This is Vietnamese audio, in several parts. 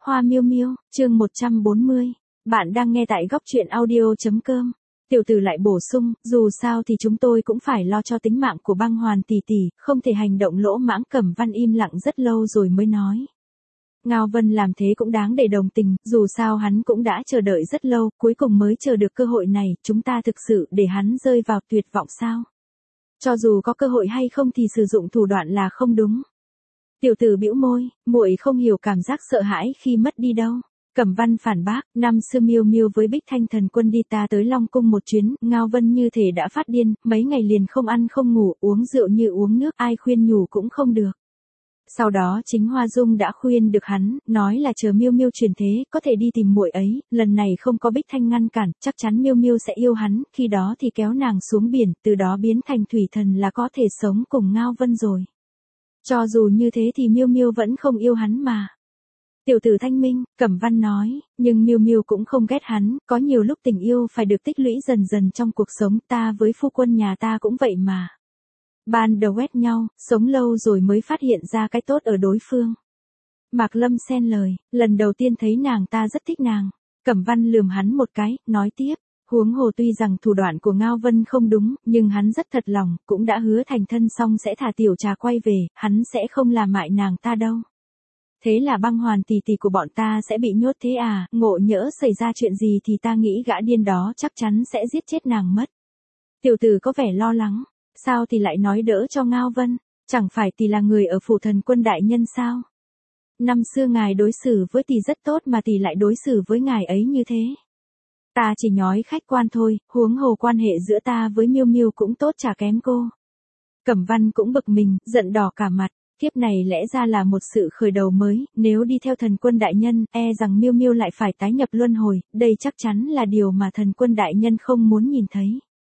Hoa miêu miêu, chương 140. Bạn đang nghe tại góc truyện audio.com. Tiểu tử lại bổ sung, dù sao thì chúng tôi cũng phải lo cho tính mạng của băng hoàn tỷ tỷ, không thể hành động lỗ mãng. Cẩm Văn im lặng rất lâu rồi mới nói. Ngao Vân làm thế cũng đáng để đồng tình, dù sao hắn cũng đã chờ đợi rất lâu, cuối cùng mới chờ được cơ hội này, chúng ta thực sự để hắn rơi vào tuyệt vọng sao? Cho dù có cơ hội hay không thì sử dụng thủ đoạn là không đúng. Tiểu tử bĩu môi, muội không hiểu cảm giác sợ hãi khi mất đi đâu. Cẩm Văn phản bác, năm xưa Miêu Miêu với Bích Thanh Thần Quân đi ta tới Long Cung một chuyến, Ngao Vân như thể đã phát điên, mấy ngày liền không ăn không ngủ, uống rượu như uống nước, ai khuyên nhủ cũng không được. Sau đó chính Hoa Dung đã khuyên được hắn, nói là chờ Miêu Miêu chuyển thế, có thể đi tìm muội ấy, lần này không có Bích Thanh ngăn cản, chắc chắn Miêu Miêu sẽ yêu hắn, khi đó thì kéo nàng xuống biển, từ đó biến thành thủy thần là có thể sống cùng Ngao Vân rồi. Cho dù như thế thì Miêu Miêu vẫn không yêu hắn mà. Tiểu tử thanh minh, Cẩm Văn nói, nhưng Miêu Miêu cũng không ghét hắn, có nhiều lúc tình yêu phải được tích lũy dần dần trong cuộc sống, ta với phu quân nhà ta cũng vậy mà. Ban đầu ghét nhau, sống lâu rồi mới phát hiện ra cái tốt ở đối phương. Mạc Lâm xen lời, lần đầu tiên thấy nàng ta rất thích nàng. Cẩm Văn lườm hắn một cái, nói tiếp. Huống hồ tuy rằng thủ đoạn của Ngao Vân không đúng, nhưng hắn rất thật lòng, cũng đã hứa thành thân xong sẽ thả tiểu trà quay về, hắn sẽ không làm hại nàng ta đâu. Thế là băng hoàn tỷ tỷ của bọn ta sẽ bị nhốt thế à, ngộ nhỡ xảy ra chuyện gì thì ta nghĩ gã điên đó chắc chắn sẽ giết chết nàng mất. Tiểu tử có vẻ lo lắng, sao thì lại nói đỡ cho Ngao Vân, chẳng phải tỷ là người ở phủ Thần Quân đại nhân sao? Năm xưa ngài đối xử với tỷ rất tốt mà tỷ lại đối xử với ngài ấy như thế. Ta chỉ nói khách quan thôi, huống hồ quan hệ giữa ta với Miêu Miêu cũng tốt chả kém cô. Cẩm Văn cũng bực mình, giận đỏ cả mặt, kiếp này lẽ ra là một sự khởi đầu mới, nếu đi theo Thần Quân đại nhân, e rằng Miêu Miêu lại phải tái nhập luân hồi, đây chắc chắn là điều mà Thần Quân đại nhân không muốn nhìn thấy.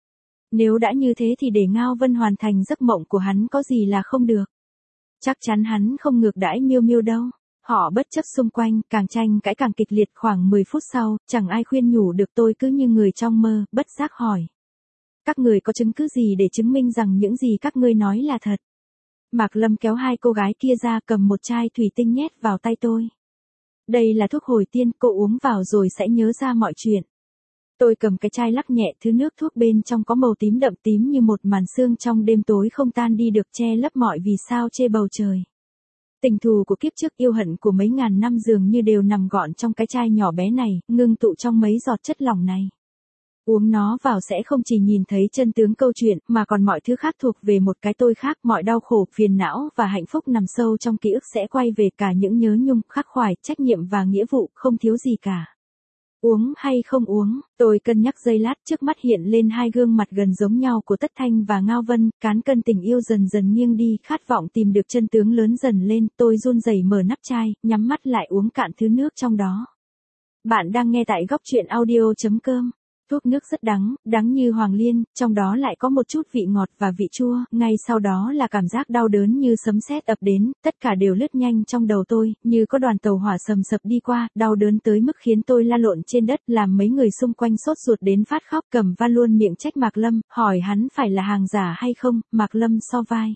Nếu đã như thế thì để Ngao Vân hoàn thành giấc mộng của hắn có gì là không được. Chắc chắn hắn không ngược đãi Miêu Miêu đâu. Họ bất chấp xung quanh, càng tranh cãi càng kịch liệt. Khoảng 10 phút sau, chẳng ai khuyên nhủ được tôi, cứ như người trong mơ, bất giác hỏi. Các người có chứng cứ gì để chứng minh rằng những gì các ngươi nói là thật? Mạc Lâm kéo hai cô gái kia ra, cầm một chai thủy tinh nhét vào tay tôi. Đây là thuốc hồi tiên, cô uống vào rồi sẽ nhớ ra mọi chuyện. Tôi cầm cái chai lắc nhẹ, thứ nước thuốc bên trong có màu tím đậm, tím như một màn sương trong đêm tối không tan đi được, che lấp mọi vì sao trên bầu trời. Tình thù của kiếp trước, yêu hận của mấy ngàn năm dường như đều nằm gọn trong cái chai nhỏ bé này, ngưng tụ trong mấy giọt chất lỏng này. Uống nó vào sẽ không chỉ nhìn thấy chân tướng câu chuyện, mà còn mọi thứ khác thuộc về một cái tôi khác, mọi đau khổ, phiền não và hạnh phúc nằm sâu trong ký ức sẽ quay về, cả những nhớ nhung, khắc khoải, trách nhiệm và nghĩa vụ, không thiếu gì cả. Uống hay không uống, tôi cân nhắc giây lát, trước mắt hiện lên hai gương mặt gần giống nhau của Tất Thanh và Ngao Vân, cán cân tình yêu dần dần nghiêng đi, khát vọng tìm được chân tướng lớn dần lên, tôi run rẩy mở nắp chai, nhắm mắt lại uống cạn thứ nước trong đó. Bạn đang nghe tại góc truyện audio.com. Thuốc nước rất đắng, đắng như hoàng liên, trong đó lại có một chút vị ngọt và vị chua, ngay sau đó là cảm giác đau đớn như sấm sét ập đến, tất cả đều lướt nhanh trong đầu tôi, như có đoàn tàu hỏa sầm sập đi qua, đau đớn tới mức khiến tôi la lộn trên đất, làm mấy người xung quanh sốt ruột đến phát khóc. Cẩm Văn luôn miệng trách Mạc Lâm, hỏi hắn phải là hàng giả hay không. Mạc Lâm so vai.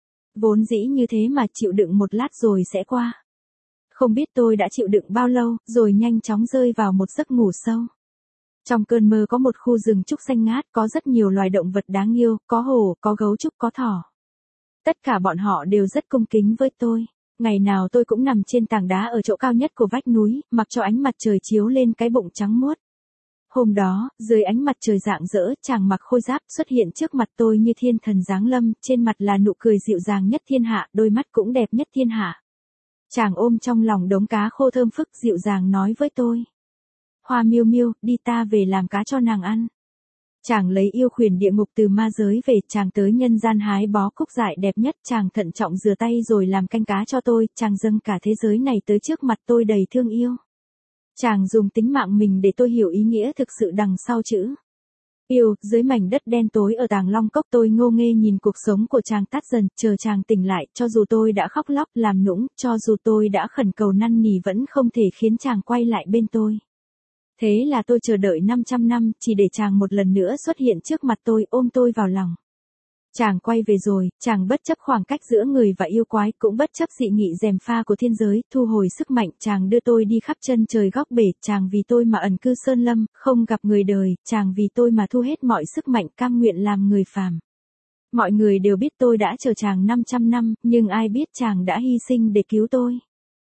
Vốn dĩ như thế mà chịu đựng một lát rồi sẽ qua. Không biết tôi đã chịu đựng bao lâu, rồi nhanh chóng rơi vào một giấc ngủ sâu. Trong cơn mơ có một khu rừng trúc xanh ngát, có rất nhiều loài động vật đáng yêu, có hổ, có gấu trúc, có thỏ. Tất cả bọn họ đều rất cung kính với tôi. Ngày nào tôi cũng nằm trên tảng đá ở chỗ cao nhất của vách núi, mặc cho ánh mặt trời chiếu lên cái bụng trắng muốt. Hôm đó, dưới ánh mặt trời rạng rỡ, chàng mặc khôi giáp xuất hiện trước mặt tôi như thiên thần giáng lâm, trên mặt là nụ cười dịu dàng nhất thiên hạ, đôi mắt cũng đẹp nhất thiên hạ. Chàng ôm trong lòng đống cá khô thơm phức, dịu dàng nói với tôi. Hoa miêu miêu, đi ta về làm cá cho nàng ăn. Chàng lấy yêu khuyển địa ngục từ ma giới về, chàng tới nhân gian hái bó cúc dại đẹp nhất, chàng thận trọng rửa tay rồi làm canh cá cho tôi, chàng dâng cả thế giới này tới trước mặt tôi đầy thương yêu. Chàng dùng tính mạng mình để tôi hiểu ý nghĩa thực sự đằng sau chữ yêu. Dưới mảnh đất đen tối ở Tàng Long Cốc, tôi ngô nghê nhìn cuộc sống của chàng tắt dần, chờ chàng tỉnh lại, cho dù tôi đã khóc lóc làm nũng, cho dù tôi đã khẩn cầu năn nỉ vẫn không thể khiến chàng quay lại bên tôi. Thế là tôi chờ đợi 500 năm, chỉ để chàng một lần nữa xuất hiện trước mặt tôi, ôm tôi vào lòng. Chàng quay về rồi, chàng bất chấp khoảng cách giữa người và yêu quái, cũng bất chấp dị nghị gièm pha của thiên giới, thu hồi sức mạnh, chàng đưa tôi đi khắp chân trời góc bể, chàng vì tôi mà ẩn cư sơn lâm, không gặp người đời, chàng vì tôi mà thu hết mọi sức mạnh, cam nguyện làm người phàm. Mọi người đều biết tôi đã chờ chàng 500 năm, nhưng ai biết chàng đã hy sinh để cứu tôi.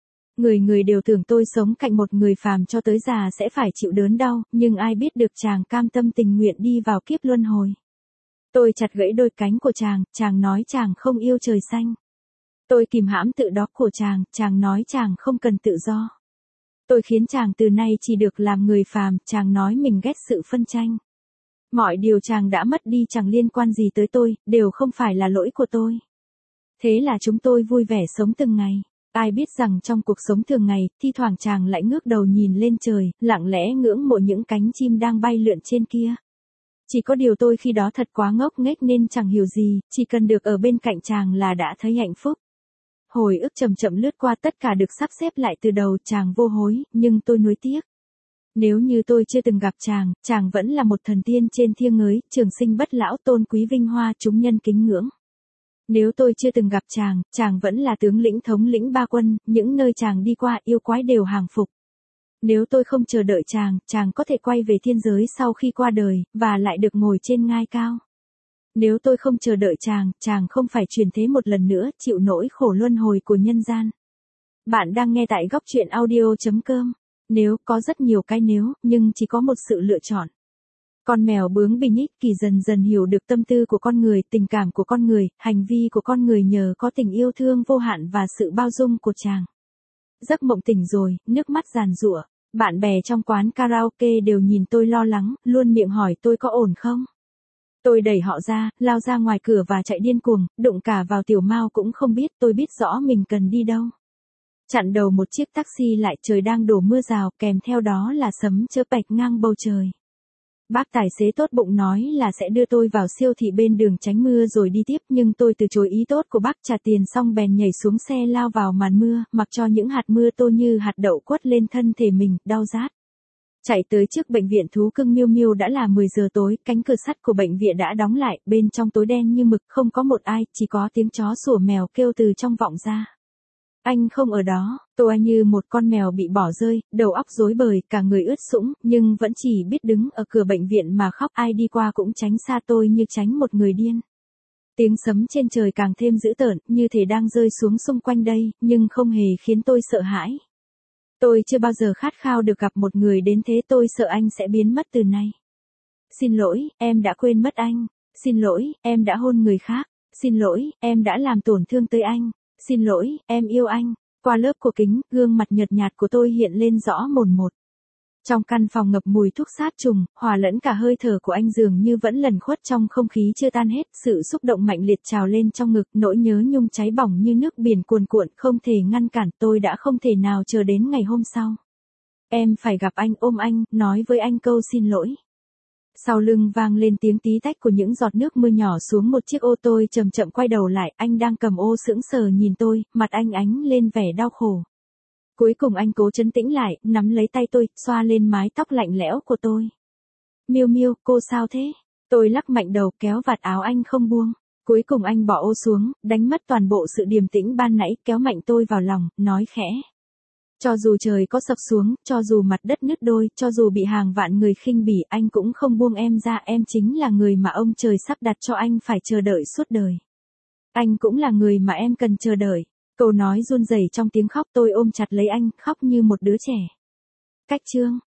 Người đều tưởng tôi sống cạnh một người phàm cho tới già sẽ phải chịu đớn đau, nhưng ai biết được chàng cam tâm tình nguyện đi vào kiếp luân hồi. Tôi chặt gãy đôi cánh của chàng nói chàng không yêu trời xanh. Tôi kìm hãm tự đóc của chàng nói chàng không cần tự do. Tôi khiến chàng từ nay chỉ được làm người phàm, chàng nói mình ghét sự phân tranh. Mọi điều chàng đã mất đi chẳng liên quan gì tới tôi, đều không phải là lỗi của tôi. Thế là chúng tôi vui vẻ sống từng ngày. Ai biết rằng trong cuộc sống thường ngày, thi thoảng chàng lại ngước đầu nhìn lên trời, lặng lẽ ngưỡng mộ những cánh chim đang bay lượn trên kia. Chỉ có điều tôi khi đó thật quá ngốc nghếch nên chẳng hiểu gì, chỉ cần được ở bên cạnh chàng là đã thấy hạnh phúc. Hồi ức chậm chậm lướt qua, tất cả được sắp xếp lại từ đầu, chàng vô hối, nhưng tôi nuối tiếc. Nếu như tôi chưa từng gặp chàng vẫn là một thần tiên trên thiêng ngới, trường sinh bất lão, tôn quý vinh hoa, chúng nhân kính ngưỡng. Nếu tôi chưa từng gặp chàng vẫn là tướng lĩnh thống lĩnh ba quân, những nơi chàng đi qua yêu quái đều hàng phục. Nếu tôi không chờ đợi chàng có thể quay về thiên giới sau khi qua đời, và lại được ngồi trên ngai cao. Nếu tôi không chờ đợi chàng không phải chuyển thế một lần nữa, chịu nỗi khổ luân hồi của nhân gian. Bạn đang nghe tại góc truyện audio.com. Nếu có rất nhiều cái nếu, nhưng chỉ có một sự lựa chọn. Con mèo bướng bỉnh ích kỷ dần dần hiểu được tâm tư của con người, tình cảm của con người, hành vi của con người nhờ có tình yêu thương vô hạn và sự bao dung của chàng. Giấc mộng tỉnh rồi, nước mắt giàn giụa. Bạn bè trong quán karaoke đều nhìn tôi lo lắng, luôn miệng hỏi tôi có ổn không. Tôi đẩy họ ra, lao ra ngoài cửa và chạy điên cuồng, đụng cả vào Tiểu Mao cũng không biết, tôi biết rõ mình cần đi đâu. Chặn đầu một chiếc taxi lại, trời đang đổ mưa rào, kèm theo đó là sấm chớp bạch ngang bầu trời. Bác tài xế tốt bụng nói là sẽ đưa tôi vào siêu thị bên đường tránh mưa rồi đi tiếp, nhưng tôi từ chối ý tốt của bác, trả tiền xong bèn nhảy xuống xe lao vào màn mưa, mặc cho những hạt mưa tô như hạt đậu quất lên thân thể mình, đau rát. Chạy tới trước bệnh viện thú cưng Miu Miu đã là 10 giờ tối, cánh cửa sắt của bệnh viện đã đóng lại, bên trong tối đen như mực, không có một ai, chỉ có tiếng chó sủa mèo kêu từ trong vọng ra. Anh không ở đó, tôi như một con mèo bị bỏ rơi, đầu óc rối bời, cả người ướt sũng, nhưng vẫn chỉ biết đứng ở cửa bệnh viện mà khóc, ai đi qua cũng tránh xa tôi như tránh một người điên. Tiếng sấm trên trời càng thêm dữ tợn, như thể đang rơi xuống xung quanh đây, nhưng không hề khiến tôi sợ hãi. Tôi chưa bao giờ khát khao được gặp một người đến thế, tôi sợ anh sẽ biến mất từ nay. Xin lỗi, em đã quên mất anh. Xin lỗi, em đã hôn người khác. Xin lỗi, em đã làm tổn thương tới anh. Xin lỗi, em yêu anh. Qua lớp của kính, gương mặt nhợt nhạt của tôi hiện lên rõ mồn một. Trong căn phòng ngập mùi thuốc sát trùng, hòa lẫn cả hơi thở của anh dường như vẫn lẩn khuất trong không khí chưa tan hết, sự xúc động mạnh liệt trào lên trong ngực, nỗi nhớ nhung cháy bỏng như nước biển cuồn cuộn, không thể ngăn cản, tôi đã không thể nào chờ đến ngày hôm sau. Em phải gặp anh, ôm anh, nói với anh câu xin lỗi. Sau lưng vang lên tiếng tí tách của những giọt nước mưa nhỏ xuống một chiếc ô, tôi chậm chậm quay đầu lại, anh đang cầm ô sững sờ nhìn tôi, mặt anh ánh lên vẻ đau khổ. Cuối cùng anh cố trấn tĩnh lại, nắm lấy tay tôi, xoa lên mái tóc lạnh lẽo của tôi. Miu Miu, cô sao thế? Tôi lắc mạnh đầu, kéo vạt áo anh không buông. Cuối cùng anh bỏ ô xuống, đánh mất toàn bộ sự điềm tĩnh ban nãy, kéo mạnh tôi vào lòng, nói khẽ. Cho dù trời có sập xuống, cho dù mặt đất nứt đôi, cho dù bị hàng vạn người khinh bỉ, anh cũng không buông em ra, em chính là người mà ông trời sắp đặt cho anh phải chờ đợi suốt đời. Anh cũng là người mà em cần chờ đợi. Câu nói run rẩy trong tiếng khóc, tôi ôm chặt lấy anh, khóc như một đứa trẻ. Cách chương